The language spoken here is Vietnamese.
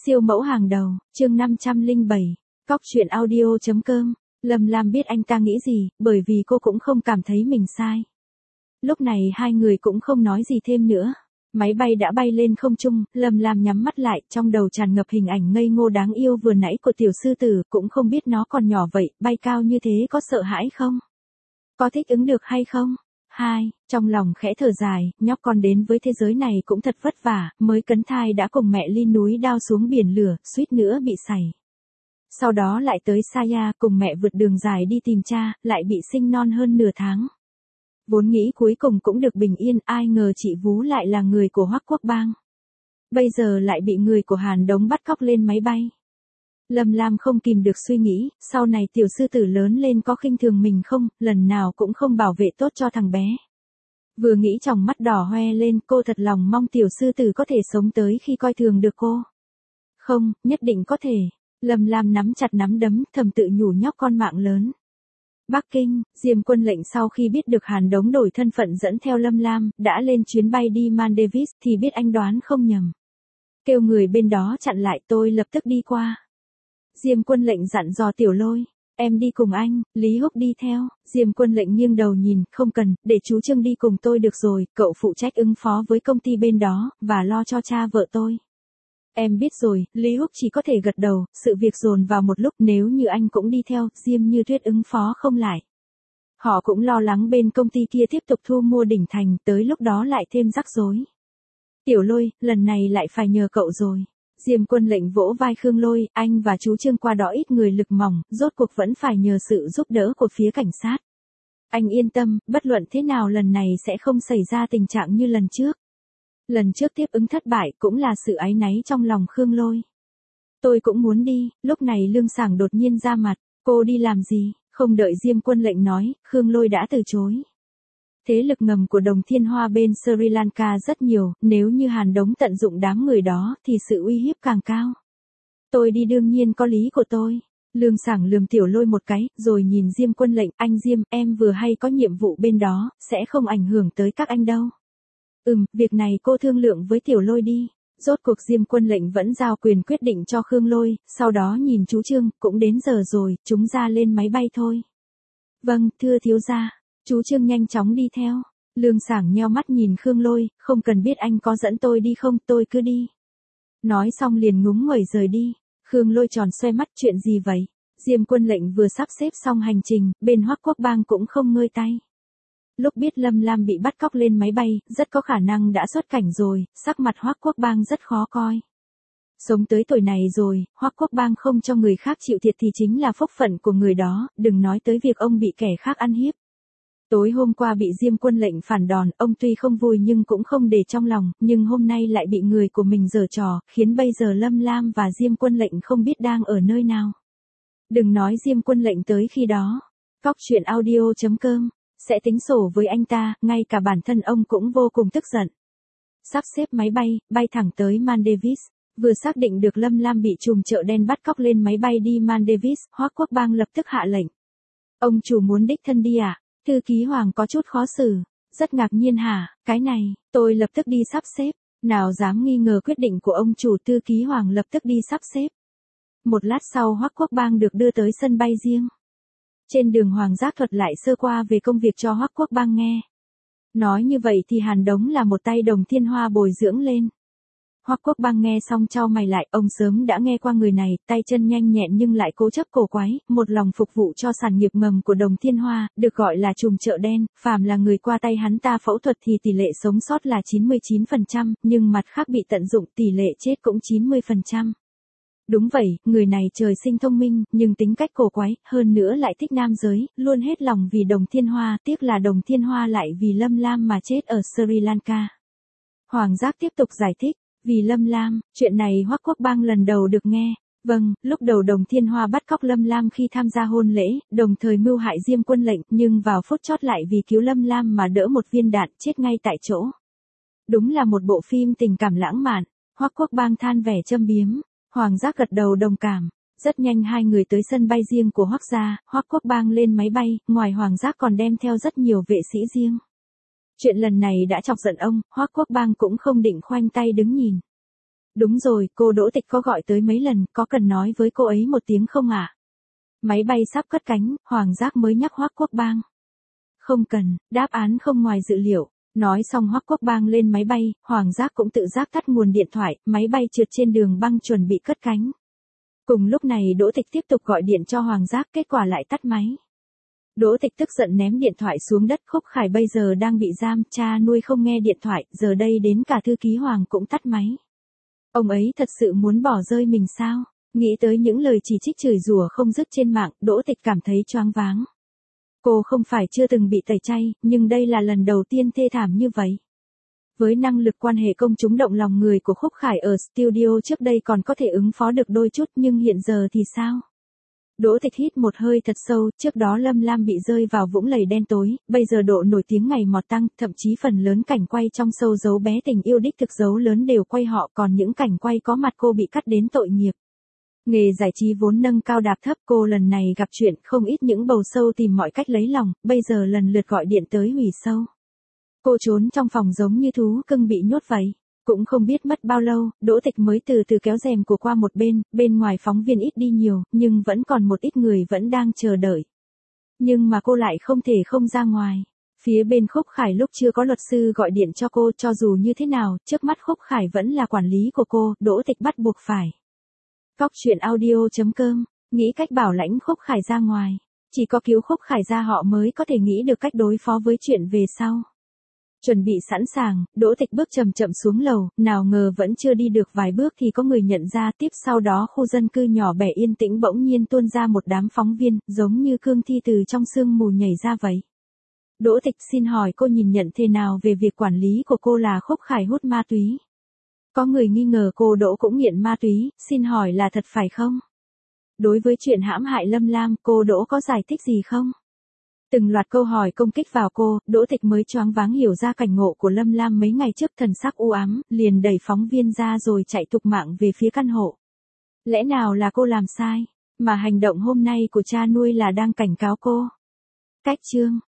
Siêu mẫu hàng đầu, chương 507, cóc truyện audio.com. Lâm Lam biết anh ta nghĩ gì, bởi vì cô cũng không cảm thấy mình sai. Lúc này hai người cũng không nói gì thêm nữa. Máy bay đã bay lên không trung, Lâm Lam nhắm mắt lại, trong đầu tràn ngập hình ảnh ngây ngô đáng yêu vừa nãy của tiểu sư tử, cũng không biết nó còn nhỏ vậy, bay cao như thế có sợ hãi không? Có thích ứng được hay không? Trong lòng khẽ thở dài, nhóc con đến với thế giới này cũng thật vất vả, mới cấn thai đã cùng mẹ ly núi đao xuống biển lửa, suýt nữa bị sảy. Sau đó lại tới Saya cùng mẹ vượt đường dài đi tìm cha, lại bị sinh non hơn nửa tháng. Vốn nghĩ cuối cùng cũng được bình yên, ai ngờ chị Vú lại là người của Hoắc Quốc Bang. Bây giờ lại bị người của Hàn Đống bắt cóc lên máy bay. Lâm Lam không kìm được suy nghĩ, sau này tiểu sư tử lớn lên có khinh thường mình không, lần nào cũng không bảo vệ tốt cho thằng bé. Vừa nghĩ tròng mắt đỏ hoe lên, cô thật lòng mong tiểu sư tử có thể sống tới khi coi thường được cô. Không, nhất định có thể. Lâm Lam nắm chặt nắm đấm, thầm tự nhủ nhóc con mạng lớn. Bắc Kinh, Diêm Quân lệnh sau khi biết được Hàn Đống đổi thân phận dẫn theo Lâm Lam, đã lên chuyến bay đi Maldives thì biết anh đoán không nhầm. Kêu người bên đó chặn lại, tôi lập tức đi qua. Diêm Quân lệnh dặn dò Tiểu Lôi, em đi cùng anh, Lý Húc đi theo. Diêm Quân lệnh nghiêng đầu nhìn, không cần, để chú Trương đi cùng tôi được rồi, cậu phụ trách ứng phó với công ty bên đó, và lo cho cha vợ tôi. Em biết rồi, Lý Húc chỉ có thể gật đầu, sự việc dồn vào một lúc, nếu như anh cũng đi theo, Diêm Như Tuyết ứng phó không lại. Họ cũng lo lắng bên công ty kia tiếp tục thu mua đỉnh thành, tới lúc đó lại thêm rắc rối. Tiểu Lôi, lần này lại phải nhờ cậu rồi. Diêm Quân lệnh vỗ vai Khương Lôi, anh và chú Trương qua đó ít người lực mỏng, rốt cuộc vẫn phải nhờ sự giúp đỡ của phía cảnh sát. Anh yên tâm, bất luận thế nào lần này sẽ không xảy ra tình trạng như lần trước. Lần trước tiếp ứng thất bại cũng là sự áy náy trong lòng Khương Lôi. Tôi cũng muốn đi, lúc này Lương Sảng đột nhiên ra mặt, cô đi làm gì? Không đợi Diêm Quân lệnh nói, Khương Lôi đã từ chối. Thế lực ngầm của Đồng Thiên Hoa bên Sri Lanka rất nhiều, nếu như Hàn Đống tận dụng đám người đó thì sự uy hiếp càng cao. Tôi đi đương nhiên có lý của tôi. Lương Sảng lườm Tiểu Lôi một cái, rồi nhìn Diêm Quân lệnh, anh Diêm, em vừa hay có nhiệm vụ bên đó, sẽ không ảnh hưởng tới các anh đâu. Việc này cô thương lượng với Tiểu Lôi đi. Rốt cuộc Diêm Quân lệnh vẫn giao quyền quyết định cho Khương Lôi, sau đó nhìn chú Trương, cũng đến giờ rồi, chúng ra lên máy bay thôi. Vâng, thưa thiếu gia. Chú Trương nhanh chóng đi theo. Lương Sảng nheo mắt nhìn Khương Lôi, không cần biết anh có dẫn tôi đi không, tôi cứ đi. Nói xong liền ngúng nguẩy rời đi. Khương Lôi tròn xoe mắt, chuyện gì vậy? Diêm Quân lệnh vừa sắp xếp xong hành trình, bên Hoắc Quốc Bang cũng không ngơi tay. Lúc biết Lâm Lam bị bắt cóc lên máy bay, rất có khả năng đã xuất cảnh rồi, sắc mặt Hoắc Quốc Bang rất khó coi. Sống tới tuổi này rồi, Hoắc Quốc Bang không cho người khác chịu thiệt thì chính là phúc phận của người đó, đừng nói tới việc ông bị kẻ khác ăn hiếp. Tối hôm qua bị Diêm Quân lệnh phản đòn, ông tuy không vui nhưng cũng không để trong lòng, nhưng hôm nay lại bị người của mình giở trò, khiến bây giờ Lâm Lam và Diêm Quân lệnh không biết đang ở nơi nào. Đừng nói Diêm Quân lệnh tới khi đó, cóc truyện audio.com sẽ tính sổ với anh ta, ngay cả bản thân ông cũng vô cùng tức giận. Sắp xếp máy bay, bay thẳng tới Maldives, vừa xác định được Lâm Lam bị trùm chợ đen bắt cóc lên máy bay đi Maldives, Hoắc Quốc Bang lập tức hạ lệnh. Ông chủ muốn đích thân đi à? Thư ký Hoàng có chút khó xử, rất ngạc nhiên hả, cái này, tôi lập tức đi sắp xếp, nào dám nghi ngờ quyết định của ông chủ. Thư ký Hoàng lập tức đi sắp xếp. Một lát sau Hoắc Quốc Bang được đưa tới sân bay riêng. Trên đường Hoàng Giác thuật lại sơ qua về công việc cho Hoắc Quốc Bang nghe. Nói như vậy thì Hàn Đống là một tay Đồng Thiên Hoa bồi dưỡng lên. Hoắc Quốc Bang nghe xong chau mày lại, ông sớm đã nghe qua người này, tay chân nhanh nhẹn nhưng lại cố chấp cổ quái, một lòng phục vụ cho sản nghiệp ngầm của Đồng Thiên Hoa, được gọi là trùm chợ đen, phàm là người qua tay hắn ta phẫu thuật thì tỷ lệ sống sót là 99%, nhưng mặt khác bị tận dụng tỷ lệ chết cũng 90%. Đúng vậy, người này trời sinh thông minh, nhưng tính cách cổ quái, hơn nữa lại thích nam giới, luôn hết lòng vì Đồng Thiên Hoa, tiếc là Đồng Thiên Hoa lại vì Lâm Lam mà chết ở Sri Lanka. Hoàng Giác tiếp tục giải thích. Vì Lâm Lam, chuyện này Hoắc Quốc Bang lần đầu được nghe. Vâng, lúc đầu Đồng Thiên Hoa bắt cóc Lâm Lam khi tham gia hôn lễ, đồng thời mưu hại Diêm Quân lệnh, nhưng vào phút chót lại vì cứu Lâm Lam mà đỡ một viên đạn, chết ngay tại chỗ. Đúng là một bộ phim tình cảm lãng mạn. Hoắc Quốc Bang than vẻ châm biếm. Hoàng Giác gật đầu đồng cảm. Rất nhanh hai người tới sân bay riêng của Hoắc gia, Hoắc Quốc Bang lên máy bay, ngoài Hoàng Giác còn đem theo rất nhiều vệ sĩ riêng. Chuyện lần này đã chọc giận ông, Hoắc Quốc Bang cũng không định khoanh tay đứng nhìn. Đúng rồi, cô Đỗ Tịch có gọi tới mấy lần, có cần nói với cô ấy một tiếng không ạ? Máy bay sắp cất cánh, Hoàng Giác mới nhắc Hoắc Quốc Bang. Không cần, đáp án không ngoài dự liệu. Nói xong Hoắc Quốc Bang lên máy bay, Hoàng Giác cũng tự giác tắt nguồn điện thoại, máy bay trượt trên đường băng chuẩn bị cất cánh. Cùng lúc này Đỗ Tịch tiếp tục gọi điện cho Hoàng Giác, kết quả lại tắt máy. Đỗ Tịch tức giận ném điện thoại xuống đất. Khúc Khải bây giờ đang bị giam, cha nuôi không nghe điện thoại, giờ đây đến cả thư ký Hoàng cũng tắt máy. Ông ấy thật sự muốn bỏ rơi mình sao? Nghĩ tới những lời chỉ trích chửi rủa không dứt trên mạng, Đỗ Tịch cảm thấy choáng váng. Cô không phải chưa từng bị tẩy chay, nhưng đây là lần đầu tiên thê thảm như vậy. Với năng lực quan hệ công chúng động lòng người của Khúc Khải ở studio trước đây còn có thể ứng phó được đôi chút, nhưng hiện giờ thì sao? Đỗ Tịch hít một hơi thật sâu, trước đó Lâm Lam bị rơi vào vũng lầy đen tối, bây giờ độ nổi tiếng ngày một tăng, thậm chí phần lớn cảnh quay trong show Dấu Bé Tình Yêu đích thực dấu lớn đều quay họ, còn những cảnh quay có mặt cô bị cắt đến tội nghiệp. Nghề giải trí vốn nâng cao đạp thấp, cô lần này gặp chuyện, không ít những bầu show tìm mọi cách lấy lòng, bây giờ lần lượt gọi điện tới hủy show. Cô trốn trong phòng giống như thú cưng bị nhốt vậy. Cũng không biết mất bao lâu, Đỗ Tịch mới từ từ kéo rèm của qua một bên ngoài phóng viên ít đi nhiều, nhưng vẫn còn một ít người vẫn đang chờ đợi. Nhưng mà cô lại không thể không ra ngoài. Phía bên Khúc Khải lúc chưa có luật sư gọi điện cho cô, cho dù như thế nào, trước mắt Khúc Khải vẫn là quản lý của cô, Đỗ Tịch bắt buộc phải. Cóc truyện audio.com, nghĩ cách bảo lãnh Khúc Khải ra ngoài. Chỉ có cứu Khúc Khải ra họ mới có thể nghĩ được cách đối phó với chuyện về sau. Chuẩn bị sẵn sàng, Đỗ Tịch bước chậm chậm xuống lầu, nào ngờ vẫn chưa đi được vài bước thì có người nhận ra, tiếp sau đó khu dân cư nhỏ bé yên tĩnh bỗng nhiên tuôn ra một đám phóng viên, giống như cương thi từ trong sương mù nhảy ra vậy. Đỗ Tịch xin hỏi cô nhìn nhận thế nào về việc quản lý của cô là Khúc Khải hút ma túy? Có người nghi ngờ cô Đỗ cũng nghiện ma túy, xin hỏi là thật phải không? Đối với chuyện hãm hại Lâm Lam, cô Đỗ có giải thích gì không? Từng loạt câu hỏi công kích vào cô, Đỗ Tịch mới choáng váng hiểu ra cảnh ngộ của Lâm Lam mấy ngày trước, thần sắc u ám, liền đẩy phóng viên ra rồi chạy thục mạng về phía căn hộ. Lẽ nào là cô làm sai, mà hành động hôm nay của cha nuôi là đang cảnh cáo cô? Cách chương